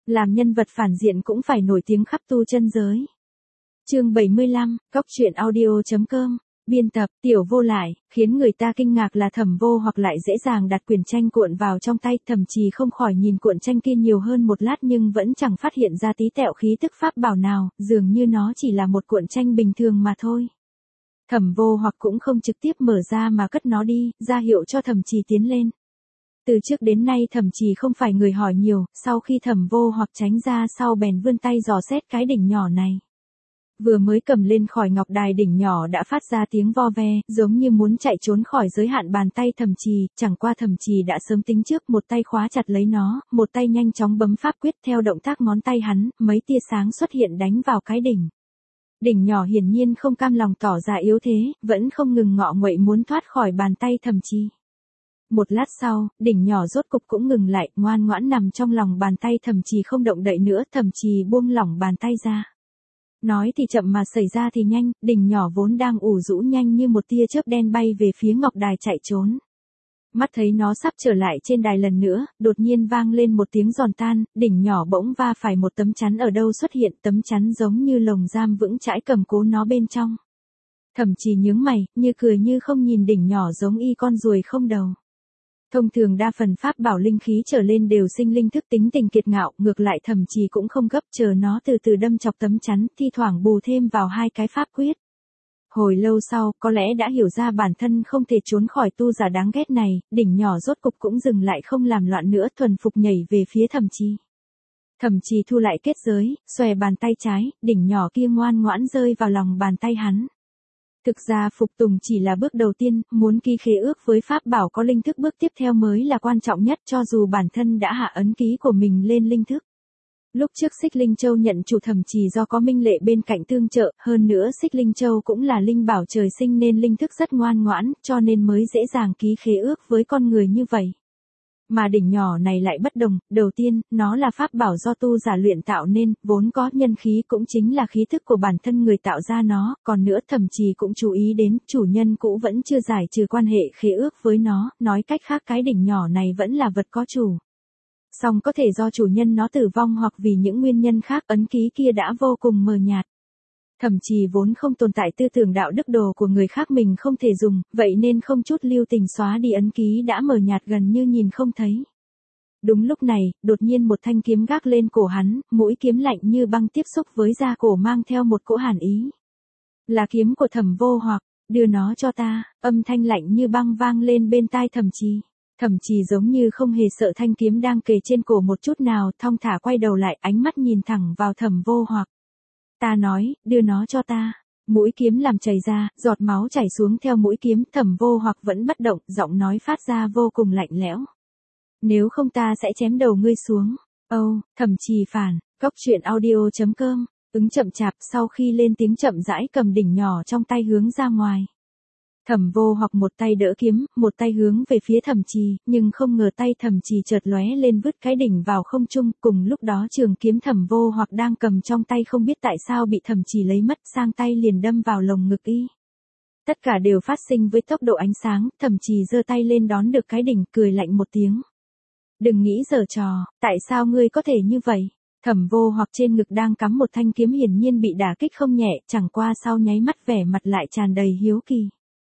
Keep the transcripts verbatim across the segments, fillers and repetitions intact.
Làm nhân vật phản diện cũng phải nổi tiếng khắp tu chân giới. Chương bảy mươi lăm, Cóc truyện audio chấm com. Biên tập, Tiểu Vô Lại. Khiến người ta kinh ngạc là Thẩm Vô Hoặc lại dễ dàng đặt quyển tranh cuộn vào trong tay, Thẩm Trì không khỏi nhìn cuộn tranh kia nhiều hơn một lát nhưng vẫn chẳng phát hiện ra tí tẹo khí tức pháp bảo nào, dường như nó chỉ là một cuộn tranh bình thường mà thôi. Thẩm Vô Hoặc cũng không trực tiếp mở ra mà cất nó đi, ra hiệu cho Thẩm Trì tiến lên. Từ trước đến nay Thẩm Trì không phải người hỏi nhiều, sau khi Thẩm Vô Hoặc tránh ra sau bèn vươn tay dò xét cái đỉnh nhỏ này. Vừa mới cầm lên khỏi ngọc đài, đỉnh nhỏ đã phát ra tiếng vo ve, giống như muốn chạy trốn khỏi giới hạn bàn tay Thẩm Trì, chẳng qua Thẩm Trì đã sớm tính trước, một tay khóa chặt lấy nó, một tay nhanh chóng bấm pháp quyết, theo động tác ngón tay hắn, mấy tia sáng xuất hiện đánh vào cái đỉnh. Đỉnh nhỏ hiển nhiên không cam lòng tỏ ra yếu thế, vẫn không ngừng ngọ nguậy muốn thoát khỏi bàn tay Thẩm Trì. Một lát sau, đỉnh nhỏ rốt cục cũng ngừng lại, ngoan ngoãn nằm trong lòng bàn tay Thẩm Trì không động đậy nữa. Thẩm Trì buông lỏng bàn tay ra. Nói thì chậm mà xảy ra thì nhanh, đỉnh nhỏ vốn đang ủ rũ nhanh như một tia chớp đen bay về phía ngọc đài chạy trốn. Mắt thấy nó sắp trở lại trên đài lần nữa, đột nhiên vang lên một tiếng giòn tan, đỉnh nhỏ bỗng va phải một tấm chắn ở đâu xuất hiện, tấm chắn giống như lồng giam vững chãi cầm cố nó bên trong. Thẩm Trì nhướng mày, như cười như không nhìn đỉnh nhỏ giống y con ruồi không đầu. Thông thường đa phần pháp bảo linh khí trở lên đều sinh linh thức, tính tình kiệt ngạo, ngược lại Thẩm Trì cũng không gấp, chờ nó từ từ đâm chọc tấm chắn, thi thoảng bù thêm vào hai cái pháp quyết. Hồi lâu sau, có lẽ đã hiểu ra bản thân không thể trốn khỏi tu giả đáng ghét này, đỉnh nhỏ rốt cục cũng dừng lại không làm loạn nữa, thuần phục nhảy về phía Thẩm Trì. Thẩm Trì thu lại kết giới, xòe bàn tay trái, đỉnh nhỏ kia ngoan ngoãn rơi vào lòng bàn tay hắn. Thực ra phục tùng chỉ là bước đầu tiên, muốn ký khế ước với pháp bảo có linh thức bước tiếp theo mới là quan trọng nhất, cho dù bản thân đã hạ ấn ký của mình lên linh thức. Lúc trước Xích Linh Châu nhận chủ Thẩm Trì do có Minh Lệ bên cạnh tương trợ, hơn nữa Xích Linh Châu cũng là linh bảo trời sinh nên linh thức rất ngoan ngoãn, cho nên mới dễ dàng ký khế ước với con người như vậy. Mà đỉnh nhỏ này lại bất đồng, đầu tiên, nó là pháp bảo do tu giả luyện tạo nên, vốn có nhân khí cũng chính là khí thức của bản thân người tạo ra nó, còn nữa Thẩm Trì cũng chú ý đến, chủ nhân cũ vẫn chưa giải trừ quan hệ khế ước với nó, nói cách khác cái đỉnh nhỏ này vẫn là vật có chủ. Song có thể do chủ nhân nó tử vong hoặc vì những nguyên nhân khác, ấn ký kia đã vô cùng mờ nhạt. Thẩm Trì vốn không tồn tại tư tưởng đạo đức đồ của người khác mình không thể dùng, vậy nên không chút lưu tình xóa đi ấn ký đã mờ nhạt gần như nhìn không thấy. Đúng lúc này, đột nhiên một thanh kiếm gác lên cổ hắn, mũi kiếm lạnh như băng tiếp xúc với da cổ mang theo một cỗ hàn ý. Là kiếm của Thẩm Vô Hoặc, đưa nó cho ta, âm thanh lạnh như băng vang lên bên tai Thẩm Trì. Thẩm Trì giống như không hề sợ thanh kiếm đang kề trên cổ một chút nào, thong thả quay đầu lại, ánh mắt nhìn thẳng vào Thẩm Vô Hoặc. Ta nói, đưa nó cho ta. Mũi kiếm làm chảy ra, giọt máu chảy xuống theo mũi kiếm, Thẩm Vô Hoặc vẫn bất động, giọng nói phát ra vô cùng lạnh lẽo. Nếu không ta sẽ chém đầu ngươi xuống. Âu, oh, Thẩm Trì phản, Cóc truyện audio chấm com, ứng chậm chạp sau khi lên tiếng chậm rãi cầm đỉnh nhỏ trong tay hướng ra ngoài. Thẩm Vô Hoặc một tay đỡ kiếm, một tay hướng về phía Thẩm Trì, nhưng không ngờ tay Thẩm Trì chợt lóe lên vứt cái đỉnh vào không trung, cùng lúc đó trường kiếm Thẩm Vô Hoặc đang cầm trong tay không biết tại sao bị Thẩm Trì lấy mất, sang tay liền đâm vào lồng ngực y. Tất cả đều phát sinh với tốc độ ánh sáng, Thẩm Trì giơ tay lên đón được cái đỉnh, cười lạnh một tiếng. Đừng nghĩ giở trò, tại sao ngươi có thể như vậy? Thẩm Vô Hoặc trên ngực đang cắm một thanh kiếm hiển nhiên bị đả kích không nhẹ, chẳng qua sau nháy mắt vẻ mặt lại tràn đầy hiếu kỳ.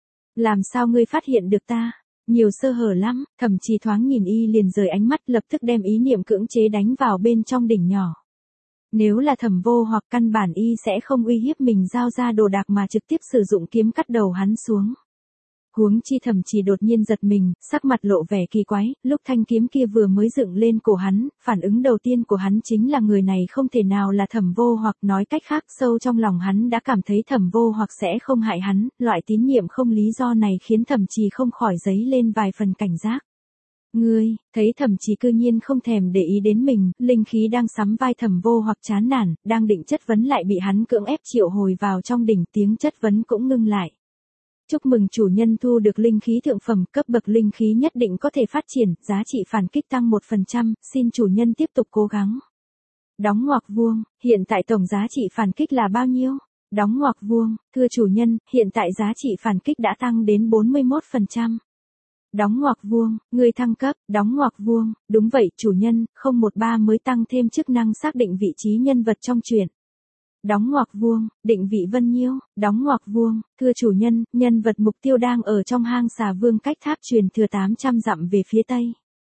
Làm sao ngươi phát hiện được ta? Nhiều sơ hở lắm, Thẩm Trì thoáng nhìn y liền rời ánh mắt, lập tức đem ý niệm cưỡng chế đánh vào bên trong đỉnh nhỏ. Nếu là Thẩm Vô Hoặc căn bản y sẽ không uy hiếp mình giao ra đồ đạc mà trực tiếp sử dụng kiếm cắt đầu hắn xuống. Huống chi Thẩm Trì đột nhiên giật mình, sắc mặt lộ vẻ kỳ quái, lúc thanh kiếm kia vừa mới dựng lên cổ hắn, phản ứng đầu tiên của hắn chính là người này không thể nào là Thẩm Vô Hoặc, nói cách khác sâu trong lòng hắn đã cảm thấy Thẩm Vô Hoặc sẽ không hại hắn, loại tín nhiệm không lý do này khiến Thẩm Trì không khỏi dấy lên vài phần cảnh giác. Ngươi, thấy Thẩm Trì cư nhiên không thèm để ý đến mình, linh khí đang sắm vai Thẩm Vô Hoặc chán nản, đang định chất vấn lại bị hắn cưỡng ép triệu hồi vào trong đỉnh, tiếng chất vấn cũng ngưng lại. Chúc mừng chủ nhân thu được linh khí thượng phẩm, cấp bậc linh khí nhất định có thể phát triển, giá trị phản kích tăng một phần trăm, xin chủ nhân tiếp tục cố gắng. Đóng ngoặc vuông, hiện tại tổng giá trị phản kích là bao nhiêu? Đóng ngoặc vuông, thưa chủ nhân, hiện tại giá trị phản kích đã tăng đến bốn mươi mốt phần trăm. Đóng ngoặc vuông, người thăng cấp, đóng ngoặc vuông, đúng vậy chủ nhân, không một ba mới tăng thêm chức năng xác định vị trí nhân vật trong truyện. Đóng ngoặc vuông, định vị Vân Nhiêu, đóng ngoặc vuông, thưa chủ nhân, nhân vật mục tiêu đang ở trong hang xà vương cách tháp truyền thừa tám trăm dặm về phía tây.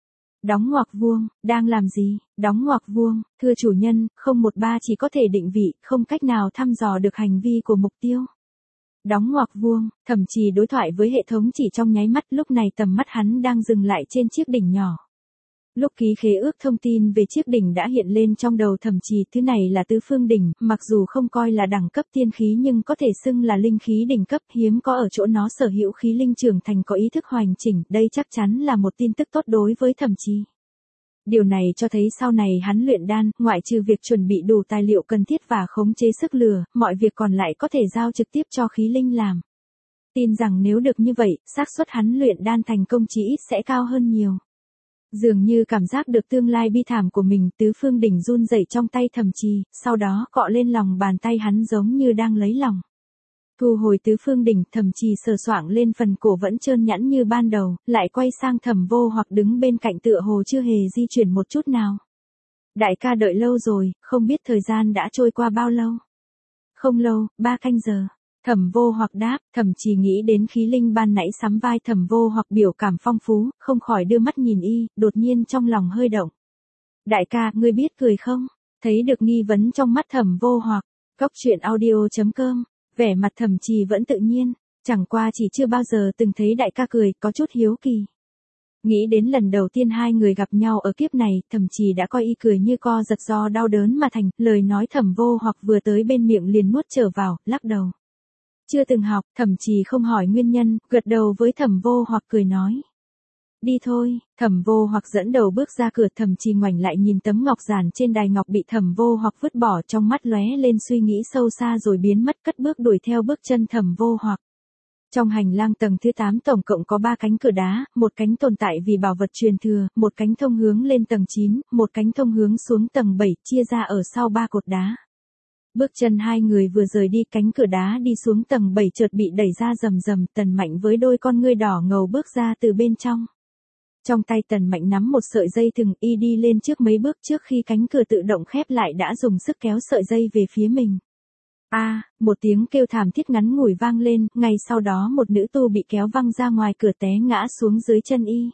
Đóng ngoặc vuông, đang làm gì, đóng ngoặc vuông, thưa chủ nhân, không một ba chỉ có thể định vị, không cách nào thăm dò được hành vi của mục tiêu. Đóng ngoặc vuông, Thẩm Trì đối thoại với hệ thống chỉ trong nháy mắt, lúc này tầm mắt hắn đang dừng lại trên chiếc đỉnh nhỏ. Lúc ký khế ước thông tin về chiếc đỉnh đã hiện lên trong đầu Thẩm Trì, thứ này là tứ phương đỉnh, mặc dù không coi là đẳng cấp tiên khí nhưng có thể xưng là linh khí đỉnh cấp, hiếm có ở chỗ nó sở hữu khí linh trưởng thành có ý thức hoàn chỉnh, đây chắc chắn là một tin tức tốt đối với Thẩm Trì. Điều này cho thấy sau này hắn luyện đan, ngoại trừ việc chuẩn bị đủ tài liệu cần thiết và khống chế sức lửa, mọi việc còn lại có thể giao trực tiếp cho khí linh làm. Tin rằng nếu được như vậy, xác suất hắn luyện đan thành công chí ít sẽ cao hơn nhiều. Dường như cảm giác được tương lai bi thảm của mình, tứ phương đỉnh run rẩy trong tay Thẩm Trì, sau đó cọ lên lòng bàn tay hắn giống như đang lấy lòng. Thu hồi tứ phương đỉnh, Thẩm Trì sờ soạng lên phần cổ vẫn trơn nhẵn như ban đầu, lại quay sang Thẩm Vô Hoặc đứng bên cạnh tựa hồ chưa hề di chuyển một chút nào. Đại ca đợi lâu rồi, không biết thời gian đã trôi qua bao lâu. Không lâu, ba canh giờ. Thẩm Vô Hoặc đáp, Thẩm Trì nghĩ đến khí linh ban nãy sắm vai Thẩm Vô Hoặc biểu cảm phong phú, không khỏi đưa mắt nhìn y, đột nhiên trong lòng hơi động. Đại ca, ngươi biết cười không? Thấy được nghi vấn trong mắt Thẩm Vô Hoặc, Góc Truyện Audio chấm com, vẻ mặt Thẩm Trì vẫn tự nhiên, chẳng qua chỉ chưa bao giờ từng thấy đại ca cười, có chút hiếu kỳ. Nghĩ đến lần đầu tiên hai người gặp nhau ở kiếp này, Thẩm Trì đã coi y cười như co giật do đau đớn mà thành, lời nói Thẩm Vô Hoặc vừa tới bên miệng liền nuốt trở vào, lắc đầu. Chưa từng học, Thẩm Trì không hỏi nguyên nhân, gật đầu với Thẩm Vô Hoặc cười nói. Đi thôi, Thẩm Vô Hoặc dẫn đầu bước ra cửa, Thẩm Trì ngoảnh lại nhìn tấm ngọc giản trên đài ngọc bị Thẩm Vô Hoặc vứt bỏ, trong mắt lóe lên suy nghĩ sâu xa rồi biến mất, cất bước đuổi theo bước chân Thẩm Vô Hoặc. Trong hành lang tầng thứ tám tổng cộng có ba cánh cửa đá, một cánh tồn tại vì bảo vật truyền thừa, một cánh thông hướng lên tầng chín, một cánh thông hướng xuống tầng bảy, chia ra ở sau ba cột đá. Bước chân hai người vừa rời đi, cánh cửa đá đi xuống tầng bảy chợt bị đẩy ra rầm rầm, Tần Mạnh với đôi con ngươi đỏ ngầu bước ra từ bên trong. Trong tay Tần Mạnh nắm một sợi dây thừng, y đi lên trước mấy bước, trước khi cánh cửa tự động khép lại đã dùng sức kéo sợi dây về phía mình. A, à, một tiếng kêu thảm thiết ngắn ngủi vang lên, ngay sau đó một nữ tu bị kéo văng ra ngoài cửa té ngã xuống dưới chân y.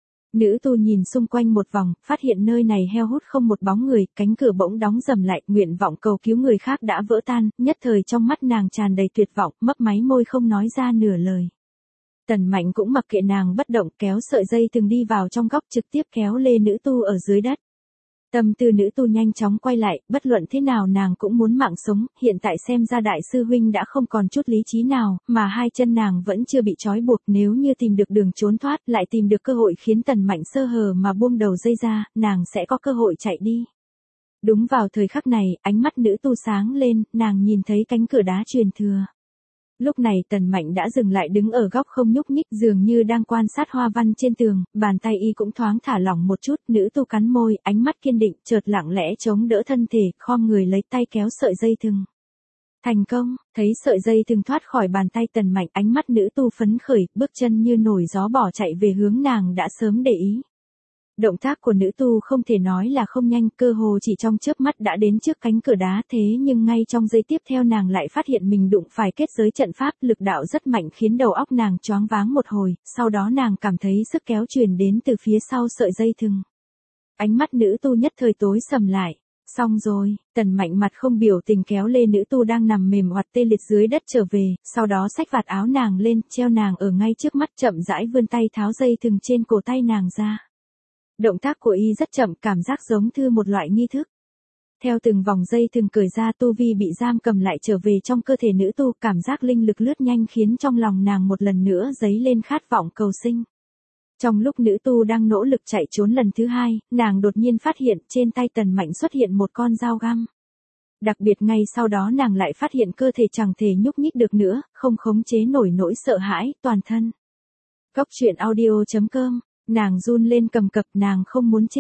Nữ tu nhìn xung quanh một vòng, phát hiện nơi này heo hút không một bóng người, cánh cửa bỗng đóng rầm lại, nguyện vọng cầu cứu người khác đã vỡ tan, nhất thời trong mắt nàng tràn đầy tuyệt vọng, mấp máy môi không nói ra nửa lời. Tần Mạnh cũng mặc kệ nàng bất động, kéo sợi dây từng đi vào trong góc, trực tiếp kéo lê nữ tu ở dưới đất. Tâm tư nữ tu nhanh chóng quay lại, bất luận thế nào nàng cũng muốn mạng sống, hiện tại xem ra đại sư huynh đã không còn chút lý trí nào, mà hai chân nàng vẫn chưa bị trói buộc, nếu như tìm được đường trốn thoát, lại tìm được cơ hội khiến Tần Mạnh sơ hở mà buông đầu dây ra, nàng sẽ có cơ hội chạy đi. Đúng vào thời khắc này, ánh mắt nữ tu sáng lên, nàng nhìn thấy cánh cửa đá truyền thừa. Lúc này Tần Mạnh đã dừng lại đứng ở góc không nhúc nhích, dường như đang quan sát hoa văn trên tường, bàn tay y cũng thoáng thả lỏng một chút, nữ tu cắn môi, ánh mắt kiên định, chợt lặng lẽ chống đỡ thân thể, khom người lấy tay kéo sợi dây thừng. Thành công, thấy sợi dây thừng thoát khỏi bàn tay Tần Mạnh, ánh mắt nữ tu phấn khởi, bước chân như nổi gió bỏ chạy về hướng nàng đã sớm để ý. Động tác của nữ tu không thể nói là không nhanh, cơ hồ chỉ trong chớp mắt đã đến trước cánh cửa đá, thế nhưng ngay trong giây tiếp theo nàng lại phát hiện mình đụng phải kết giới trận pháp, lực đạo rất mạnh khiến đầu óc nàng choáng váng một hồi, sau đó nàng cảm thấy sức kéo truyền đến từ phía sau sợi dây thừng. Ánh mắt nữ tu nhất thời tối sầm lại. Xong rồi, Tần Mạnh mặt không biểu tình kéo lê nữ tu đang nằm mềm oặt tê liệt dưới đất trở về, sau đó xách vạt áo nàng lên, treo nàng ở ngay trước mắt, chậm rãi vươn tay tháo dây thừng trên cổ tay nàng ra. Động tác của y rất chậm, cảm giác giống như một loại nghi thức. Theo từng vòng dây thừng cởi ra, tu vi bị giam cầm lại trở về trong cơ thể nữ tu, cảm giác linh lực lướt nhanh khiến trong lòng nàng một lần nữa dấy lên khát vọng cầu sinh. Trong lúc nữ tu đang nỗ lực chạy trốn lần thứ hai, nàng đột nhiên phát hiện trên tay Tần Mạnh xuất hiện một con dao găm. Đặc biệt ngay sau đó nàng lại phát hiện cơ thể chẳng thể nhúc nhích được nữa, không khống chế nổi nỗi sợ hãi toàn thân. Góc Truyện Audio chấm com. Nàng run lên cầm cập, nàng không muốn chết.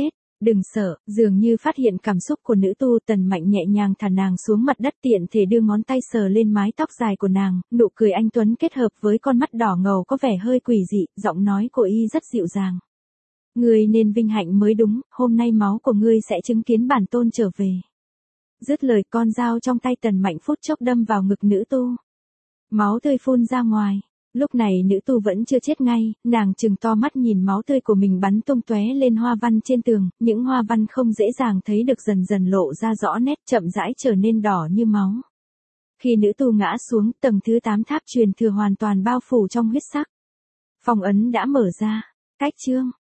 Đừng sợ, dường như phát hiện cảm xúc của nữ tu, Tần Mạnh nhẹ nhàng thả nàng xuống mặt đất, tiện thể đưa ngón tay sờ lên mái tóc dài của nàng, nụ cười anh tuấn kết hợp với con mắt đỏ ngầu có vẻ hơi quỷ dị, giọng nói của y rất dịu dàng. Ngươi nên vinh hạnh mới đúng, hôm nay máu của ngươi sẽ chứng kiến bản tôn trở về. Dứt lời, con dao trong tay Tần Mạnh phút chốc đâm vào ngực nữ tu. Máu tươi phun ra ngoài. Lúc này nữ tu vẫn chưa chết ngay, nàng trừng to mắt nhìn máu tươi của mình bắn tung tóe lên hoa văn trên tường, những hoa văn không dễ dàng thấy được dần dần lộ ra rõ nét, chậm rãi trở nên đỏ như máu. Khi nữ tu ngã xuống, tầng thứ tám tháp truyền thừa hoàn toàn bao phủ trong huyết sắc. Phong ấn đã mở ra. Cách chương